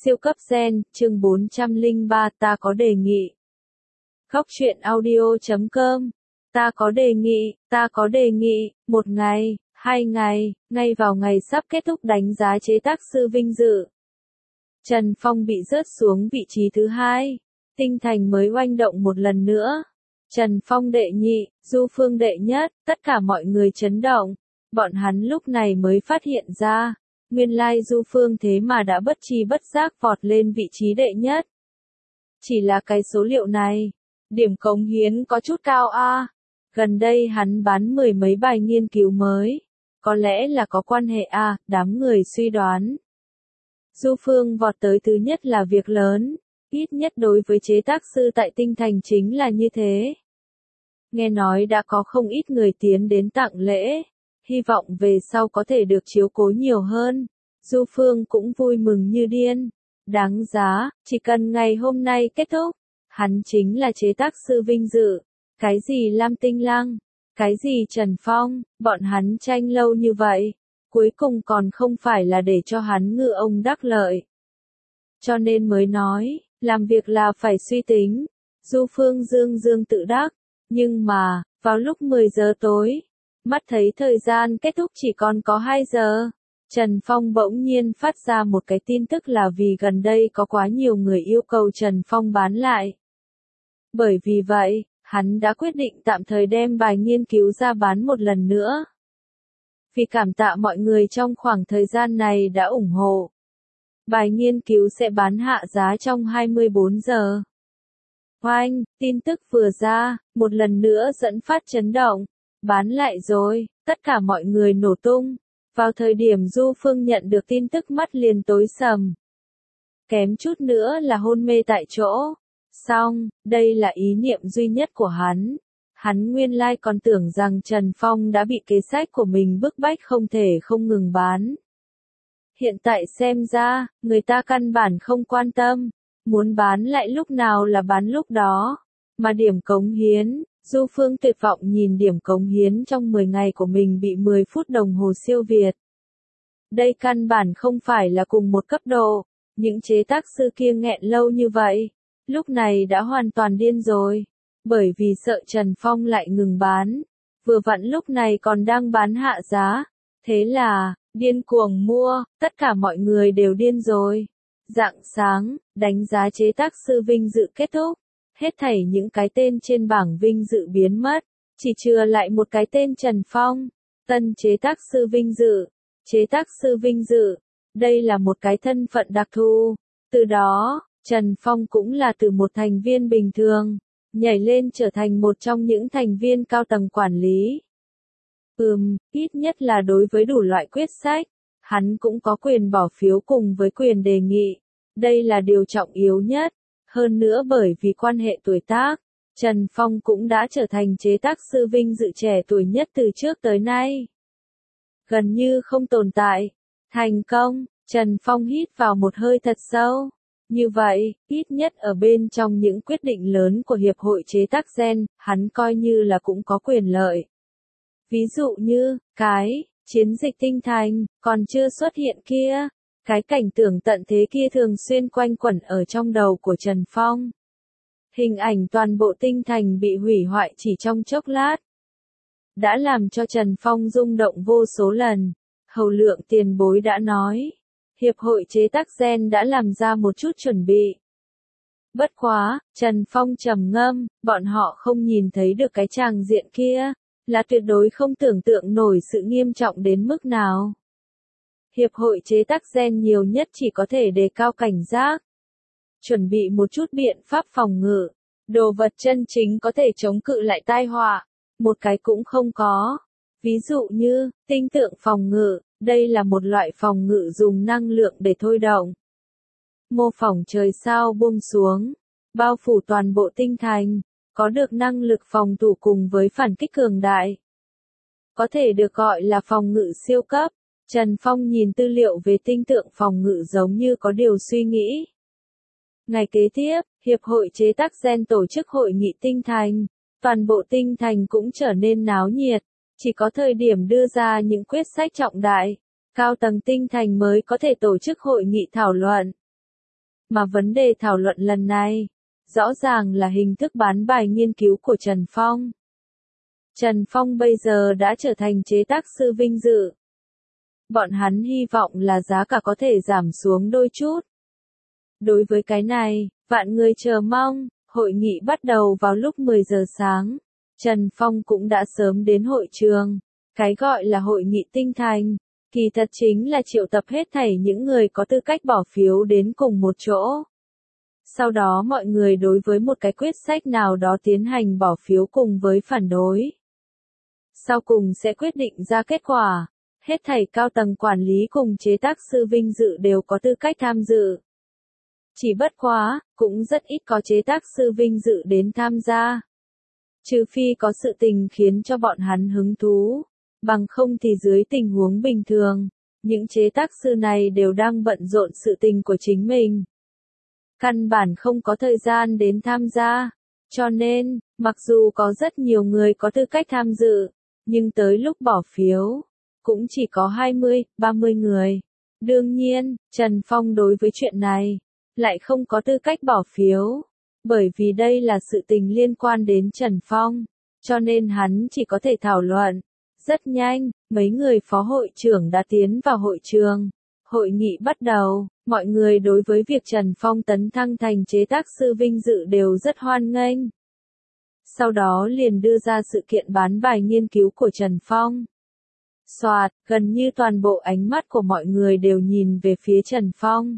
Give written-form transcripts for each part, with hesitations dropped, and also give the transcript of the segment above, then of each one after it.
Siêu cấp gen, chương 403 ta có đề nghị. Góc truyện audio.com. Ta có đề nghị, 1 ngày, 2 ngày, ngay vào ngày sắp kết thúc đánh giá chế tác sư vinh dự. Trần Phong bị rớt xuống vị trí thứ 2. Tinh Thành mới oanh động một lần nữa. Trần Phong đệ nhị, Du Phương đệ nhất, tất cả mọi người chấn động. Bọn hắn lúc này mới phát hiện ra. Nguyên lai Du Phương thế mà đã bất tri bất giác vọt lên vị trí đệ nhất. Chỉ là cái số liệu này, điểm cống hiến có chút cao a. Gần đây hắn bán 10 mấy bài nghiên cứu mới. Có lẽ là có quan hệ a, đám người suy đoán. Du Phương vọt tới thứ nhất là việc lớn, ít nhất đối với chế tác sư tại Tinh Thành chính là như thế. Nghe nói đã có không ít người tiến đến tặng lễ. Hy vọng về sau có thể được chiếu cố nhiều hơn. Du Phương cũng vui mừng như điên. Đáng giá, chỉ cần ngày hôm nay kết thúc. Hắn chính là chế tác sư vinh dự. Cái gì Lam Tinh Lăng, cái gì Trần Phong, bọn hắn tranh lâu như vậy. Cuối cùng còn không phải là để cho hắn ngư ông đắc lợi. Cho nên mới nói, làm việc là phải suy tính. Du Phương dương tự đắc. Nhưng mà, vào lúc 10 giờ tối, mắt thấy thời gian kết thúc chỉ còn có 2 giờ. Trần Phong bỗng nhiên phát ra một cái tin tức là vì gần đây có quá nhiều người yêu cầu Trần Phong bán lại. Bởi vì vậy, hắn đã quyết định tạm thời đem bài nghiên cứu ra bán một lần nữa. Vì cảm tạ mọi người trong khoảng thời gian này đã ủng hộ. Bài nghiên cứu sẽ bán hạ giá trong 24 giờ. Oanh, tin tức vừa ra, một lần nữa dẫn phát chấn động. Bán lại rồi, tất cả mọi người nổ tung. Vào thời điểm Du Phương nhận được tin tức mắt liền tối sầm. Kém chút nữa là hôn mê tại chỗ. Xong, đây là ý niệm duy nhất của hắn. Hắn nguyên lai còn tưởng rằng Trần Phong đã bị kế sách của mình bức bách không thể không ngừng bán. Hiện tại xem ra, người ta căn bản không quan tâm. Muốn bán lại lúc nào là bán lúc đó. Mà điểm cống hiến, Du Phương tuyệt vọng nhìn điểm cống hiến trong 10 ngày của mình bị 10 phút đồng hồ siêu việt. Đây căn bản không phải là cùng một cấp độ. Những chế tác sư kia nghẹn lâu như vậy, lúc này đã hoàn toàn điên rồi. Bởi vì sợ Trần Phong lại ngừng bán. Vừa vặn lúc này còn đang bán hạ giá. Thế là, điên cuồng mua, tất cả mọi người đều điên rồi. Rạng sáng, đánh giá chế tác sư vinh dự kết thúc. Hết thảy những cái tên trên bảng vinh dự biến mất. Chỉ chừa lại một cái tên Trần Phong. Tân chế tác sư vinh dự. Chế tác sư vinh dự. Đây là một cái thân phận đặc thù. Từ đó, Trần Phong cũng là từ một thành viên bình thường, nhảy lên trở thành một trong những thành viên cao tầng quản lý. Ít nhất là đối với đủ loại quyết sách, hắn cũng có quyền bỏ phiếu cùng với quyền đề nghị. Đây là điều trọng yếu nhất. Hơn nữa bởi vì quan hệ tuổi tác, Trần Phong cũng đã trở thành chế tác sư vinh dự trẻ tuổi nhất từ trước tới nay. Gần như không tồn tại. Thành công, Trần Phong hít vào một hơi thật sâu. Như vậy, ít nhất ở bên trong những quyết định lớn của Hiệp hội chế tác gen, hắn coi như là cũng có quyền lợi. Ví dụ như, cái chiến dịch Tinh Thành, còn chưa xuất hiện kia. Cái cảnh tượng tận thế kia thường xuyên quanh quẩn ở trong đầu của Trần Phong. Hình ảnh toàn bộ Tinh Thành bị hủy hoại chỉ trong chốc lát. Đã làm cho Trần Phong rung động vô số lần. Hầu Lượng tiền bối đã nói. Hiệp hội chế tác gen đã làm ra một chút chuẩn bị. Bất quá, Trần Phong trầm ngâm, bọn họ không nhìn thấy được cái tràng diện kia. Là tuyệt đối không tưởng tượng nổi sự nghiêm trọng đến mức nào. Hiệp hội chế tác gen nhiều nhất chỉ có thể đề cao cảnh giác. Chuẩn bị một chút biện pháp phòng ngự. Đồ vật chân chính có thể chống cự lại tai họa. Một cái cũng không có. Ví dụ như, tinh tượng phòng ngự. Đây là một loại phòng ngự dùng năng lượng để thôi động. Mô phỏng trời sao buông xuống. Bao phủ toàn bộ Tinh Thành. Có được năng lực phòng thủ cùng với phản kích cường đại. Có thể được gọi là phòng ngự siêu cấp. Trần Phong nhìn tư liệu về tinh tượng phòng ngự giống như có điều suy nghĩ. Ngày kế tiếp, Hiệp hội chế tác gen tổ chức hội nghị Tinh Thành. Toàn bộ Tinh Thành cũng trở nên náo nhiệt. Chỉ có thời điểm đưa ra những quyết sách trọng đại, cao tầng Tinh Thành mới có thể tổ chức hội nghị thảo luận. Mà vấn đề thảo luận lần này, rõ ràng là hình thức bán bài nghiên cứu của Trần Phong. Trần Phong bây giờ đã trở thành chế tác sư vinh dự. Bọn hắn hy vọng là giá cả có thể giảm xuống đôi chút. Đối với cái này, vạn người chờ mong, hội nghị bắt đầu vào lúc 10 giờ sáng. Trần Phong cũng đã sớm đến hội trường. Cái gọi là hội nghị tinh thành, kỳ thật chính là triệu tập hết thảy những người có tư cách bỏ phiếu đến cùng một chỗ. Sau đó mọi người đối với một cái quyết sách nào đó tiến hành bỏ phiếu cùng với phản đối. Sau cùng sẽ quyết định ra kết quả. Hết thảy cao tầng quản lý cùng chế tác sư vinh dự đều có tư cách tham dự. Chỉ bất quá, cũng rất ít có chế tác sư vinh dự đến tham gia. Trừ phi có sự tình khiến cho bọn hắn hứng thú. Bằng không thì dưới tình huống bình thường, những chế tác sư này đều đang bận rộn sự tình của chính mình. Căn bản không có thời gian đến tham gia. Cho nên, mặc dù có rất nhiều người có tư cách tham dự, nhưng tới lúc bỏ phiếu, cũng chỉ có 20, 30 người. Đương nhiên, Trần Phong đối với chuyện này, lại không có tư cách bỏ phiếu. Bởi vì đây là sự tình liên quan đến Trần Phong, cho nên hắn chỉ có thể thảo luận. Rất nhanh, mấy người phó hội trưởng đã tiến vào hội trường. Hội nghị bắt đầu, mọi người đối với việc Trần Phong tấn thăng thành chế tác sư vinh dự đều rất hoan nghênh. Sau đó liền đưa ra sự kiện bán bài nghiên cứu của Trần Phong. Soạt, gần như toàn bộ ánh mắt của mọi người đều nhìn về phía Trần Phong.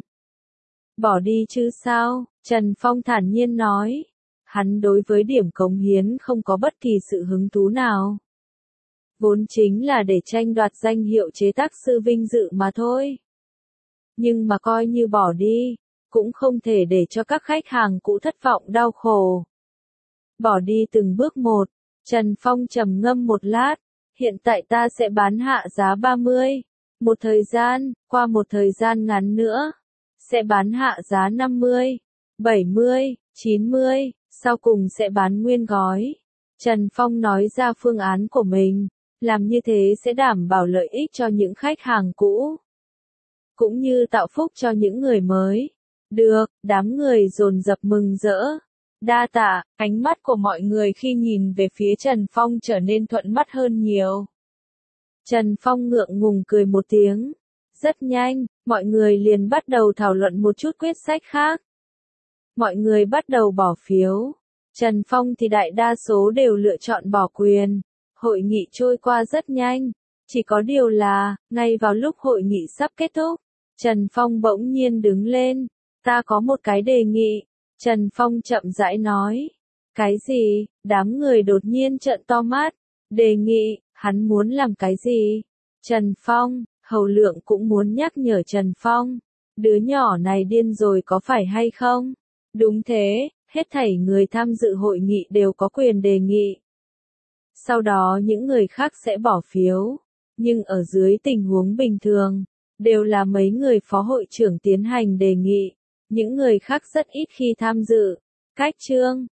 Bỏ đi chứ sao, Trần Phong thản nhiên nói. Hắn đối với điểm cống hiến không có bất kỳ sự hứng thú nào. Vốn chính là để tranh đoạt danh hiệu chế tác sư vinh dự mà thôi. Nhưng mà coi như bỏ đi, cũng không thể để cho các khách hàng cũ thất vọng đau khổ. Bỏ đi từng bước một, Trần Phong trầm ngâm một lát, hiện tại ta sẽ bán hạ giá 30. Một thời gian, qua một thời gian ngắn nữa, sẽ bán hạ giá 50, 70, 90, sau cùng sẽ bán nguyên gói. Trần Phong nói ra phương án của mình, làm như thế sẽ đảm bảo lợi ích cho những khách hàng cũ, cũng như tạo phúc cho những người mới. Được, đám người dồn dập mừng rỡ. Đa tạ, ánh mắt của mọi người khi nhìn về phía Trần Phong trở nên thuận mắt hơn nhiều. Trần Phong ngượng ngùng cười một tiếng. Rất nhanh, mọi người liền bắt đầu thảo luận một chút quyết sách khác. Mọi người bắt đầu bỏ phiếu. Trần Phong thì đại đa số đều lựa chọn bỏ quyền. Hội nghị trôi qua rất nhanh. Chỉ có điều là, ngay vào lúc hội nghị sắp kết thúc, Trần Phong bỗng nhiên đứng lên. Ta có một cái đề nghị. Trần Phong chậm rãi nói. Cái gì? Đám người đột nhiên trợn to mắt. Đề nghị, hắn muốn làm cái gì? Trần Phong, Hầu Lượng cũng muốn nhắc nhở Trần Phong. Đứa nhỏ này điên rồi có phải hay không? Đúng thế, hết thảy người tham dự hội nghị đều có quyền đề nghị. Sau đó những người khác sẽ bỏ phiếu. Nhưng ở dưới tình huống bình thường, đều là mấy người phó hội trưởng tiến hành đề nghị. Những người khác rất ít khi tham dự. Cách chương